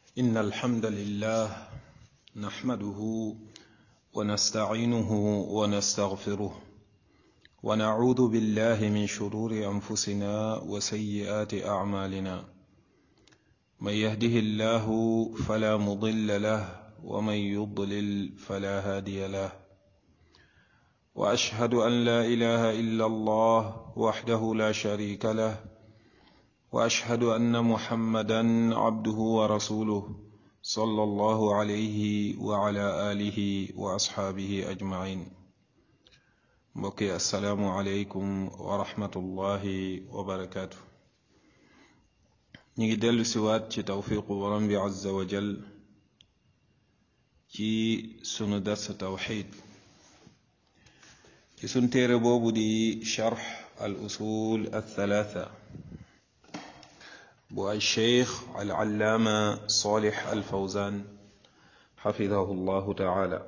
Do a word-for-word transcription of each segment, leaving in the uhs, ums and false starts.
إن الحمد لله نحمده ونستعينه ونستغفره ونعوذ بالله من شرور أنفسنا وسيئات أعمالنا. من يهده الله فلا مضل له ومن يضلل فلا هادي له. وأشهد أن لا إله إلا الله وحده لا شريك له، وأشهد أن محمدا عبده ورسوله صلى الله عليه وعلى آله وأصحابه أجمعين. mbokki assalaamu aleykum wa rahmatullahi wa barakaatu. ñu ngi dellu siwaat ci tawfiqu borom bi azza wa jal ci sunu dars tawxid ci sunu téere boobu di charx al usul al thalaatha bu ay cheikh al allaama salih al fawzan xafidahu llahu taala.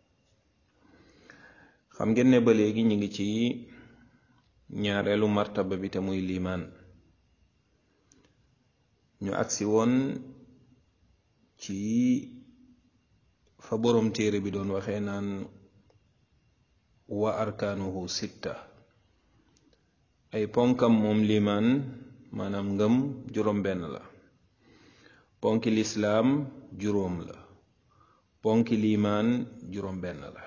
xam ngeen ne ba léegi ñu ngi ci ñaareelu martaba bi te muy liimaan. ñu agsi woon ci fa boroom téere bi doon waxee naan wa arkaanuhu sitta, ay ponkam moom liimaan maanaam ngëm juróom benn la. ponki lislaam juróom la, ponki liimaan juróom benn la.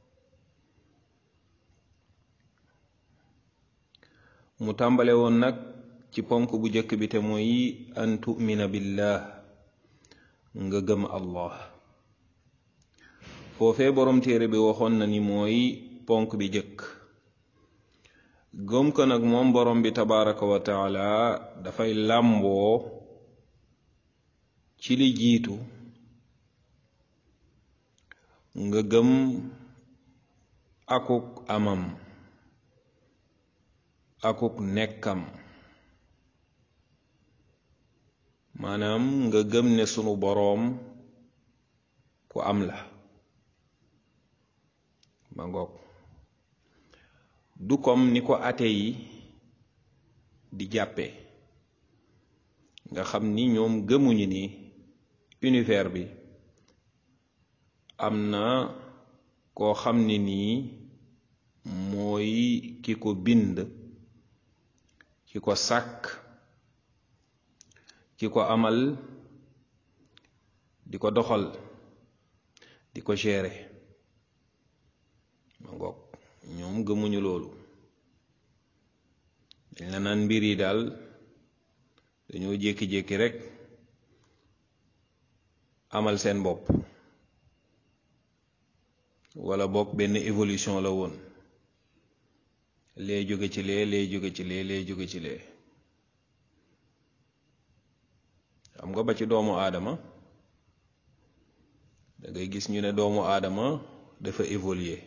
mu tàmbale woon nag ci ponk bu jëkk bi te mooy an tu'mina billah, nga gëm allah. foofee boroom téere bi waxoon na ni mooy ponk bi jëkk. gëm ko nag moom boroom bi tabaraka wa taala dafay làmboo ci li jiitu nga gëm akuk amam akuk nekkam, maanaam nga gëm ne sunu boroom ku am la. ma ngoog du comme ni ko ate yi di jàppe, nga xam ni ñoom gëmuñu ni univers bi am na koo xam ne nii mooy ki ko bind, ki ko sàkk, ki ko amal, di ko doxal, di ko gérer. ma ngoog ñoom gëmuñu loolu. dañ la naan mbir yi daal dañoo jékki-jékki rek amal seen bopp, wala boog benn évolution la woon, lee jóge ci lee lee jóge ci lee lee jóge ci lee. xam nga ba ci doomu aadama da ngay gis ñu ne doomu aadama dafa évoluer.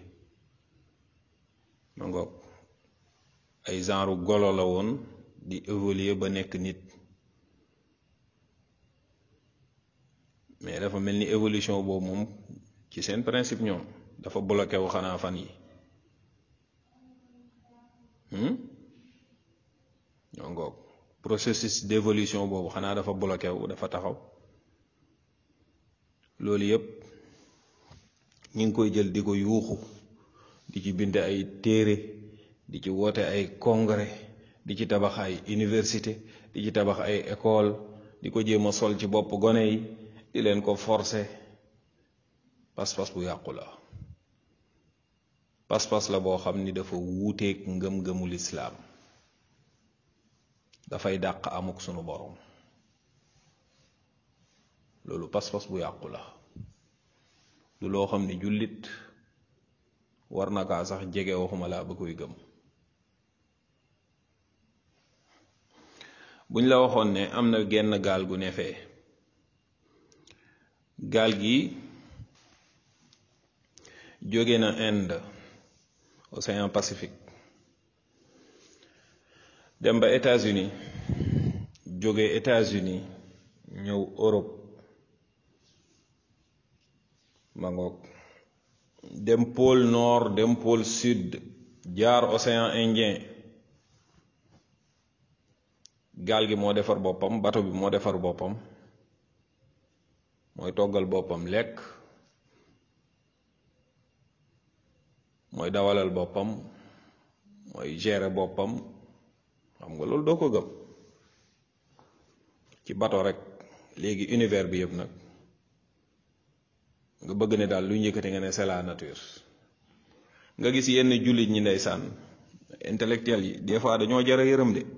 ma ngoog ay genre golo la woon di évoluer ba nekk nit, mais dafa mel ni évolution boobu moom ci seen principe ñoom dafa bloqué wu xanaa fan yi. ñoo ngoog processus d'évolution boobu xanaa dafa bloqué wu, dafa taxaw. loolu yépp ñu ngi koy jël di ko yuuxu, di ci bind ay téere, di ci woote ay congrès, di ci tabax ay université, di ci tabax ay école, di ko jéem a sol ci bopp gone yi, di leen ko forcer. pas-pas bu yàqu la. pas-pas la boo xam ni dafa wuuteeg ngëm-ngëmul islaam, dafay dàq amuk sunu borom. loolu pas-pas bu yàqu la, du loo xam ni jullit war na kaa sax jege, waxuma laa ba koy gëm. buñ la waxoon ne am na genn gaal gu ne fee, gaal gi jóge na Inde, océan Pacifique, dem ba États-Unis, jóge États-Unis ñëw Europe. ma ngoog dem pôle nord, dem pôle sud, jaar océan Indien. gaal gi moo defar boppam, bato bi moo defar boppam, mooy toggal boppam lekk, mooy dawalal boppam, mooy gérer boppam. xam nga loolu doo ko gëm ci bato rek. léegi univers bi yëpp nag nga bëgg ne daal lu njëkkati nga ne c'est la nature. nga gis yenn jullit ñi ndeysaan intellectuel yi des fois dañoo jara yërëm de.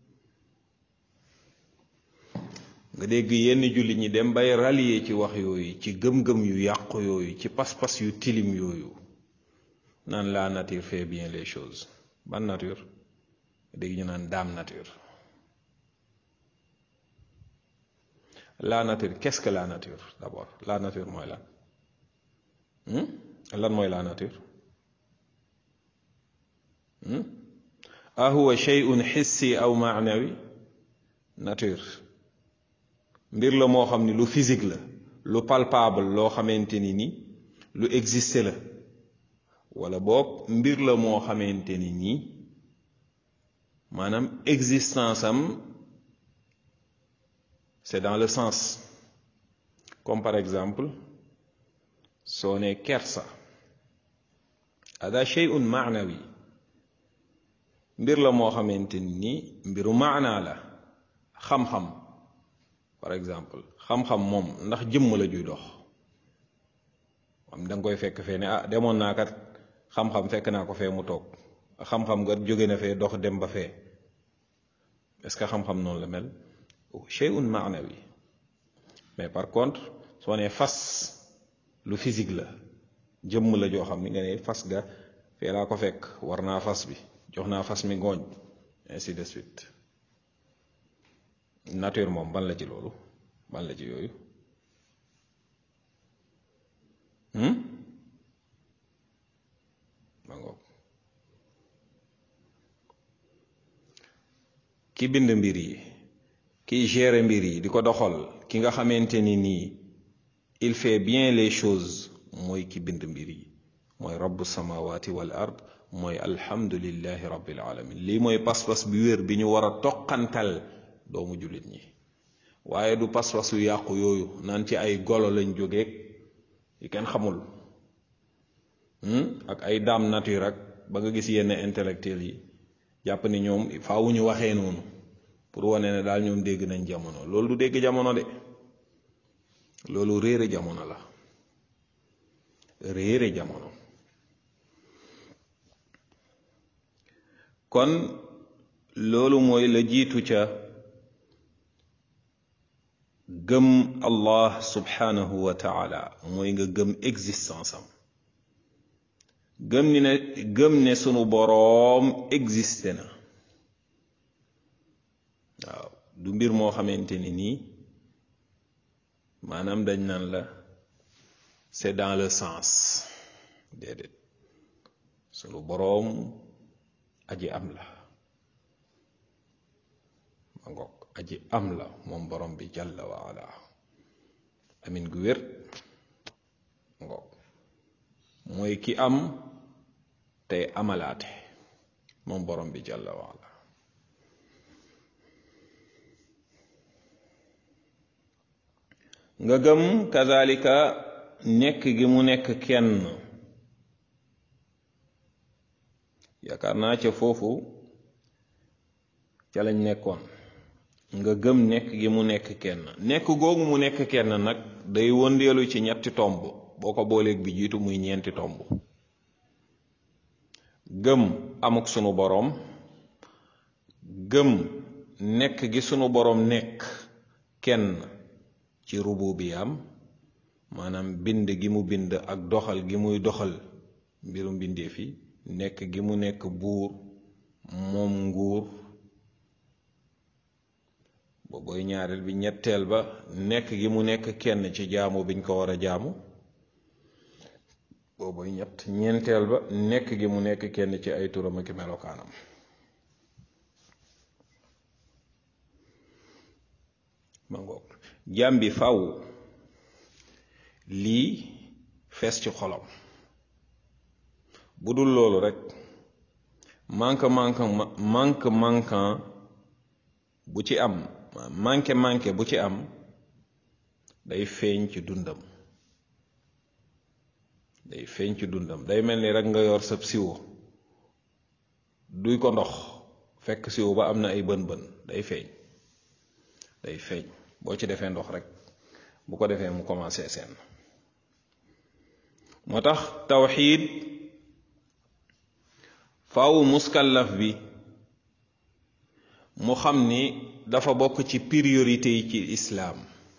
nga dégg yenn jullit ñi dem bay rallier ci wax yooyu, ci gëm-gëm yu yàqu yooyu, ci pas-pas yu tilim yooyu, naan la nature fait bien les choses. ban nature? dégg ñu naan dame nature. la nature, qu'est-ce que la nature d'abord? La nature mooy lan? hmm? lan mooy la nature? hmm? ahuwa shay'un hissi aw ma'nawi? nature mbir la moo xam ni lu physique la, lu palpable, loo xamante ni ni lu existe la, wala boog mbir la moo xamante ni nii maanaam existence am c'est dans le sens. comme par exemple soo ne kersa, hada shay'un ma'nawi, mbir la moo xamante ni mbiru maanaa la. xam-xam par exemple, xam-xam moom ndax jëmm la juy dox? am da nga koy fekk fee ne ah demoon naa kat xam-xam fekk naa ko fee mu toog, xam-xam nga jóge na fee dox dem ba fee. est-ce que xam-xam noonu la mel? shay'un ma'nawi. mais par contre soo nee fas, lu physique la, jëmm la joo xam ni nga ne fas ga fee laa ko fekk, war naa fas bi, jox naa fas mi ngooñ, ainsi de suite. nature moom ban la ci loolu? ban la ci yooyu? hmm ma ngoog. ki bind mbir yi, kiy gérer mbir yi di ko doxal, ki nga xamante ni nii il fait bien les choses, mooy ki bind mbir yi, mooy rabbu samawati wal ard, mooy alhamdulillahi rabbil alamin. lii mooy pas-pas bi wér bi ñu war a toqantal doomu jullit ñi, waaye du pas-pas yu yàqu yooyu naan ci ay golo lañ jógeeg yi kenn xamul, ak ay daam nature ak ba nga gis yenn intellectuels yi jàpp ni ñoom faawu ñu waxee noonu pour wane ne daal ñoom dégg nañ jamono. loolu du dégg jamono de, loolu réere jamono la, réere jamono. kon loolu mooy la jiitu ca gëm Allah subhanahu wa ta'ala, mooy nga gëm existence am, gëm ni ne gëm ne sunu boroom existe na. waaw du mbir moo xamante ni nii maanaam dañ naan la c'est dans le sens. déedéet, sunu boroom aji am la, ma ngoog, aji am la moom borom bi jalla wa ala, amin gu wér. ngoog mooy ki am tey amalaate, moom borom bi jalla wa ala. nga gëm kazalika nekk gi mu nekk kenn. yaakaar naa ca foofu ca lañ nekkoon. nga gëm nekk gi mu nekk kenn. nekk googu mu nekk kenn nag day wëndeelu ci ñetti tomb, boo ko booleeg bi jiitu muy ñeenti tomb. gëm amuk sunu boroom, gëm nekk gi sunu boroom nekk kenn ci rububiyaam, maanaam bind gi mu bind ak doxal gi muy doxal mbiru mbindeef yi, nekk gi mu nekk buur moom nguur, booboy ñaareel bi. ñetteel ba nekk gi mu nekk kenn ci jaamu biñ ko war a jaamu, booboy ñett. ñeenteel ba nekk gi mu nekk kenn ci ay turam ak melokaanam. ma ngoog jaam bi faw lii fees ci xolam. bu dul loolu rek manque manque manque manquant bu ci am, manqué manqué bu ci am, day feeñ ci dundam day feeñ ci dundam day mel ni rek nga yor sab siwo duy ko ndox fekk siwo ba am na ay bën bën day feeñ day feeñ boo ci defee ndox rek bu ko defee mu commencé seen moo tax tawxiid faaw muskallaf bi mu xam ni dafa bokk ci priorité yi ci islaam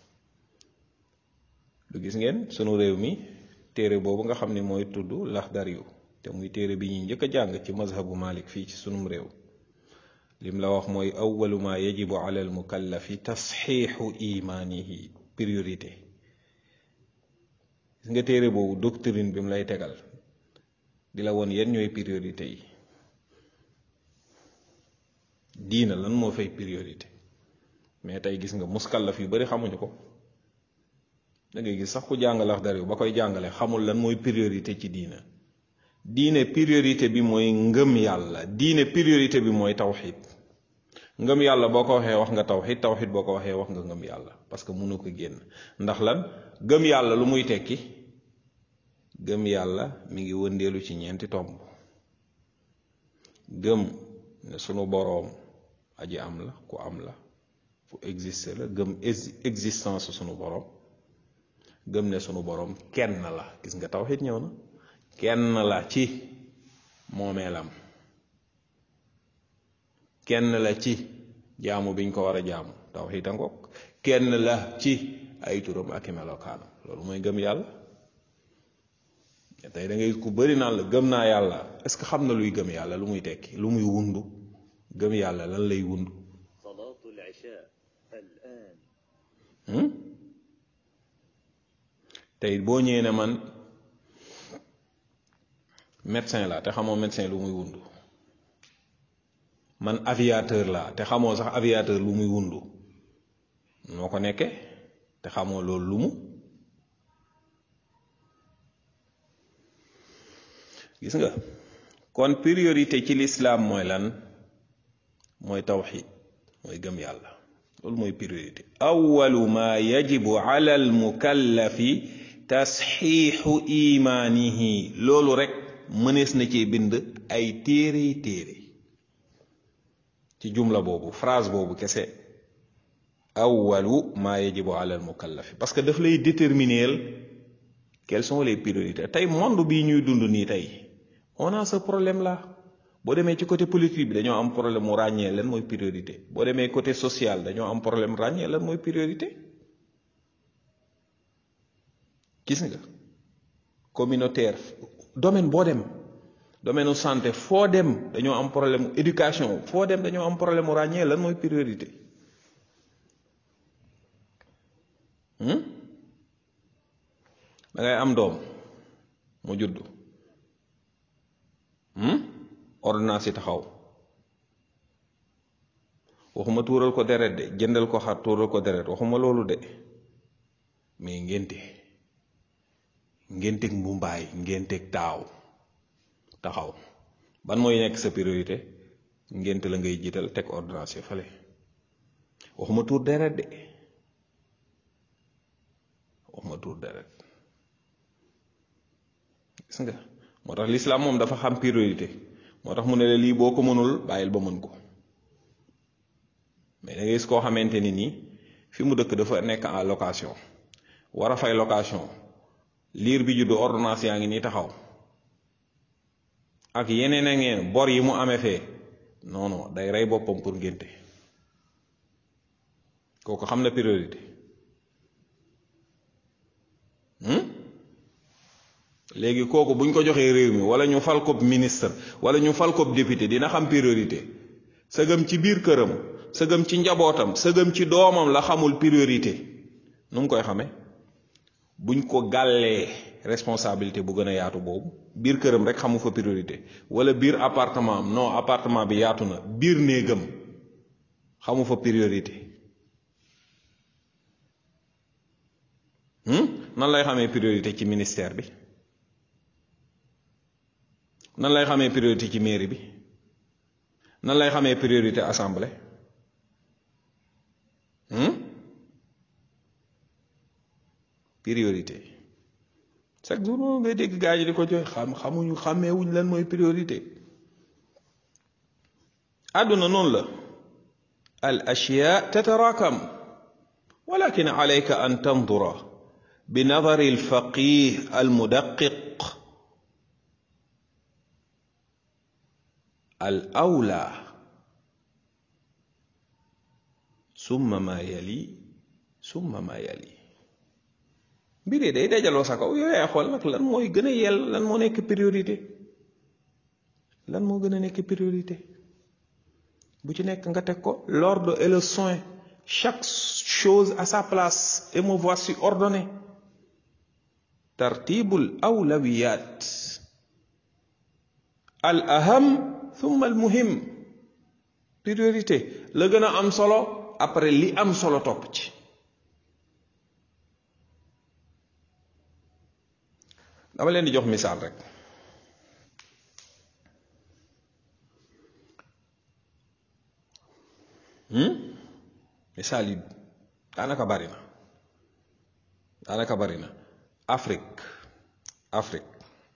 lu gis ngeen sunu réew mi téere boobu nga xam ni mooy tudd Laxdariyu te muy téere bi ñuy njëkk a jàng ci mazhabu Malik fii ci sunum réew lim la wax mooy awwalu ma yajibu ala al mukallafi tasxiixu imaanihi priorité gis nga téere boobu doctrine bi mu lay tegal di la woon yan ñooy priorité yi diina lan moo fay priorité mais tey gis nga muskallaf yu bari xamuñu ko da ngay gis sax ku jàng Laxdariyu ba koy jàngale xamul lan mooy priorité ci diina diine priorité bi mooy ngëm yàlla diine priorité bi mooy tawxid ngëm yàlla boo ko waxee wax nga tawxid tawxid boo ko waxee wax nga ngëm yàlla parce que mënu ko génn ndax lan gëm yàlla lu muy tekki gëm yàlla mi ngi wëndeelu ci ñeenti tomb gëm ne sunu boroom aji am la ku am la fu exister la gëm existence sunu boroom gëm ne sunu boroom kenn la gis nga tawxid ñëw na kenn la ci moomeelam kenn la ci jaamu biñ ko war a jaamu tawxiid a ngoog kenn la ci ay turam ak i melokaanam loolu mooy gëm yàlla tey da ngay ku bari naan la gëm naa yàlla est-ce que xam na luy gëm yàlla lu muy tekki lu muy wundu gëm yàlla lan lay wundu salaatul ishaa al-aan tey boo ñëwee ne man médecin la te xamoo médecin lu muy wundu man aviateur la te xamoo sax aviateur lu muy wundu noo ko nekkee te xamoo loolu lu mu gis nga kon priorité ci l'islam mooy lan mooy tawxid mooy gëm yàlla loolu mooy priorité awalu ma yajibu ala al mukallafi tasxiixu imaanihi loolu rek mënees na cee bind ay téere téere ci jumla boobu phrase boobu kese awalu ma yajibu ala al mukallafi parce que daf lay déterminer quelles sont les priorités tey monde bii ñuy dund nii tey on a ce problème là boo demee ci côté politique bi dañoo am problème mu ràññee lan mooy priorité boo demee côté social dañoo am problème ràññee lan mooy priorité gis nga communautaire domaine boo dem domaine santé foo dem dañoo am problème éducation foo dem dañoo am problème mu ràññee lan mooy priorité da ngay am doom mu juddu ordonnance yi taxaw waxuma tuural ko deret de jëndal ko xar tuural ko deret waxuma loolu de mais ngénte ngénteeg mbumbaay ngénteeg taaw taxaw ban mooy nekk sa priorité ngénte la ngay jiital teg ordonnance yi fale waxuma tuur deret de waxuma tuur deret gis nga moo tax l'islam moom dafa xam priorité moo tax mu ne la lii boo ko mënul bàyyil ba mën ko mais da ngay gis koo xamante ni nii fi mu dëkk dafa nekk en location war a fay location liir bi juddu ordonnance yaa ngi nii taxaw ak yeneen a ngeen bor yi mu amee fee non non day rey boppam pour ngénte kooku xam na priorité léegi kooku buñ ko joxee réew mi wala ñu fal ko ministre wala ñu fal ko député dina xam priorité sëgëm ci biir këram sëgëm ci njabootam sëgëm ci doomam la xamul priorité nu mu koy xamee buñ ko gàllee responsabilité bu gën a yaatu boobu biir këram rek xamu fa priorité wala biir appartement am non appartement bi yaatu na biir néegam xamu fa priorité nan lay xamee priorité ci ministère bi nan lay xamee priorité ci mairie bi nan lay xamee priorité assemblée priorité chaque jour moom ngay dégg gaa yi di ko joxe xam xamuñu xàmmeewuñ lan mooy priorité. àdduna noonu la al ashyaa tatarakam walakin alayka an tandura bi nadari al faqih al mudaqiq al awla summa ma yali summa ma yali. mbir yi day dajaloo sa kaw yooyu xool nag lan mooy gën a yell lan moo nekk priorité lan moo gën a nekk priorité bu ci nekk nga teg ko l'ordre et le soin chaque chose à sa place et me voici ordonné tartibul awlawiyat al aham thumma al muhim. priorité la gën a am solo après li am solo topp ci. dama leen di jox misaal rek misaal yi daanaka bari na daanaka bari na Afrique Afrique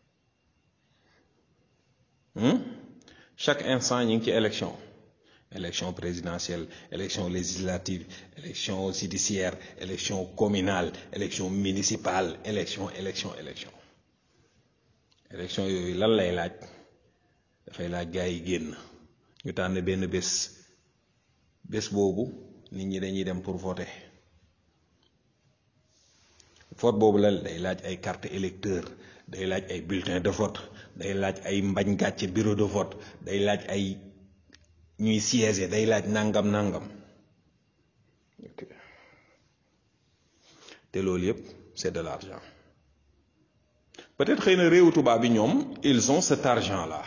chaque instant ñu ngi ci élection élection présidentielle élection législative élection judiciaire élection communale élection municipale élection élection élection élection yooyu lan lay laaj dafay laaj gaa yi génn ñu tànn benn bés bés boobu nit ñi dañuy dem pour voter vote boobu lan day laaj ay carte électeur day laaj ay bulletin de vote day laaj ay mbañ gàcce bureau de vote day laaj ay ñuy siéger day laaj nangam nangam te loolu yépp c'est de l'argent. peut-être xëy na réewu tubaab bi ñoom ils ont cet argent là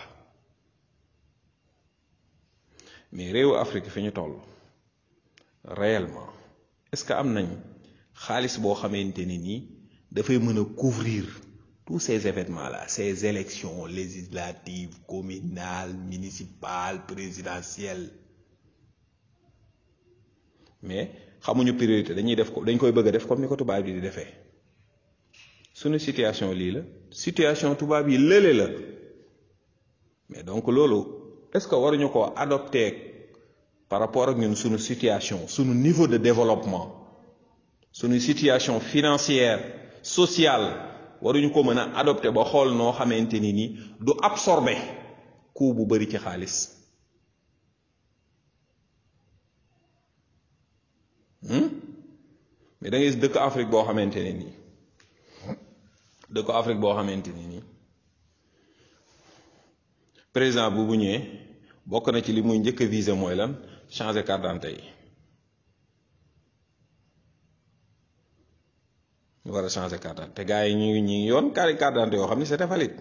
mais réewu Afrique fi ñu toll réellement est-ce que am nañ xaalis boo xamante ni nii dafay mën a couvrir tous ces événements là ces élections législatives communales municipales présidentielles mais xamuñu priorité dañuy def ko dañ koy bëgg a def comme ni ko tubaab yi di defee. suñu situation lii la situation tubaab yi lële la mais donc loolu est-ce que waruñu ko adopter par rapport ak ñun suñu situation suñu niveau de développement suñu situation financière sociale waruñu ko mën a adopter ba xool noo xamante ni ni du absorber coût bu bari ci xaalis. mais da ngay gis dëkk Afrique boo xamante ne nii. dëkk Afrique boo xamante ni nii président bu bu ñëwee bokk na ci li muy njëkk a visé mooy lan changer carte d'identité yi ñu war a changer carte d'identité te gars yi ñu ngi ñu ngi yoon carte d'identité yoo xam ne c'était valide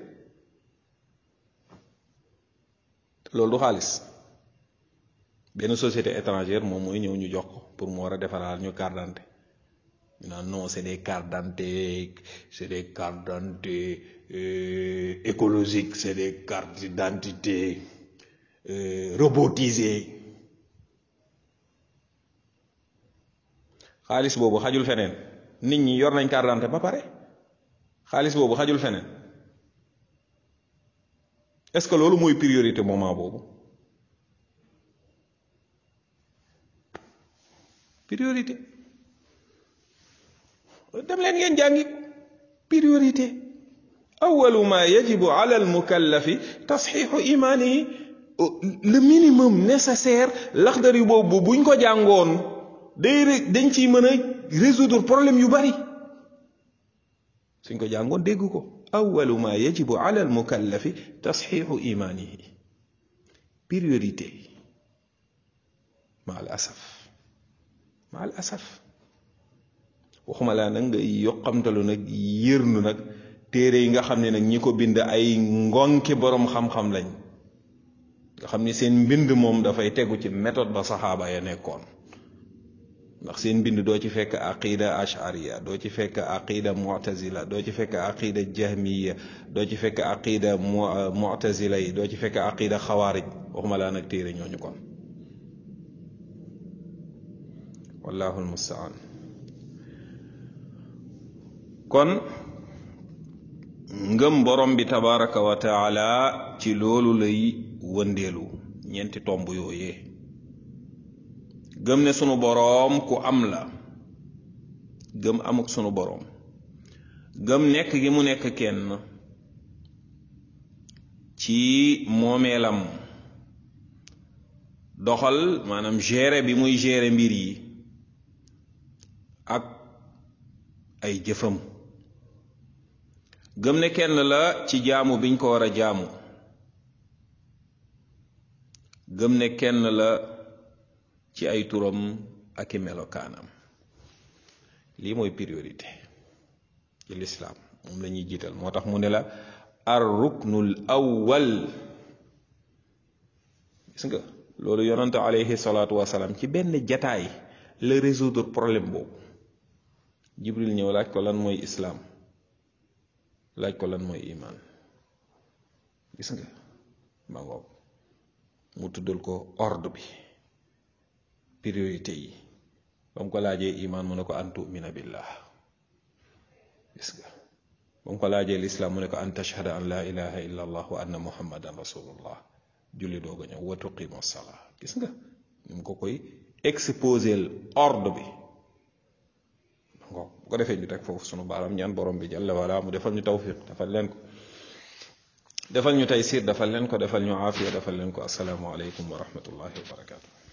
loolu du xaalis benn société étrangère moom mooy ñëw ñu jox ko pour mu war a defaraat ñu carte d'identité. non non c'est des cartes d'identité c'est des cartes d'identité euh, écologiques c'est des cartes d'identité euh, robotisées xaalis boobu xajul feneen nit ñi yor nañ carte d'identité ba pare xaalis boobu xajul feneen est-ce que loolu mooy priorité moment boobu priorité. dem leen ngeen jàngi priorité awalu ma yajibu ala al mukallafi tasxiixu imaanihi le minimum nécessaire laxdari boobu buñ ko jàngoon day dañ ciy mën a résoudre problème yu bari suñ ko jàngoon dégg ko awalu ma yajibu ala al mukallafi tasxiixu imaanihi priorité ma al asaf ma al asaf waxuma laa nag nga yoqamtalu nag yërnu nag téere yi nga xam ne nag ñi ko bind ay ngonki boroom xam-xam lañ nga xam ni seen mbind moom dafay tegu ci méthode ba saxaaba ya nekkoon ndax seen mbind doo ci fekk aqida ashariya doo ci fekk aqida mu'tazila doo ci fekk aqida jahmiya doo ci fekk aqida mu'tazila yi doo ci fekk aqida xawaarij waxuma laa nag téere ñooñu kon wallahu almustaan kon ngëm borom bi tabaraka wa taala ci loolu lay wëndeelu ñeenti tomb yooyee gëm ne sunu boroom ku am la gëm amuk sunu boroom gëm nekk gi mu nekk kenn ci moomeelam doxal maanaam gérer bi muy gérer mbir yi ak ay jëfam gëm ne kenn la ci jaamu biñ ko war a jaamu gëm ne kenn la ci ay turam ak i melokaanam lii mooy priorité ci lislaam moom la ñuy jiital moo tax mu ne la ar ruknul awwal gis nga loolu yonante alayhi salaatu wasalaam ci benn jataay la résoudre problème boobu jibril ñëw laaj ko lan mooy islaam laaj ko lan mooy iman gis nga ma ngoog mu tuddal ko ordre bi priorité yi ba mu ko laajee iman mu ne ko an tu'mina billah gis nga ba mu ko laajee lislaam mu ne ko an tashhada an la ilaha illa allah wa anna muhammadan rasulullah julli doog a ñëw wa tuqima salaa gis nga ni mu ko koy exposer ordre bi bu ko defee ñu teg foofu sunu baaram ñaan borom bi jalla wala mu defal ñu tawfiq defal leen ko defal ñu taysir defal leen ko defal ñu aafiya defal leen ko assalaamu aleykum wa rahmatullahi wa barakatuh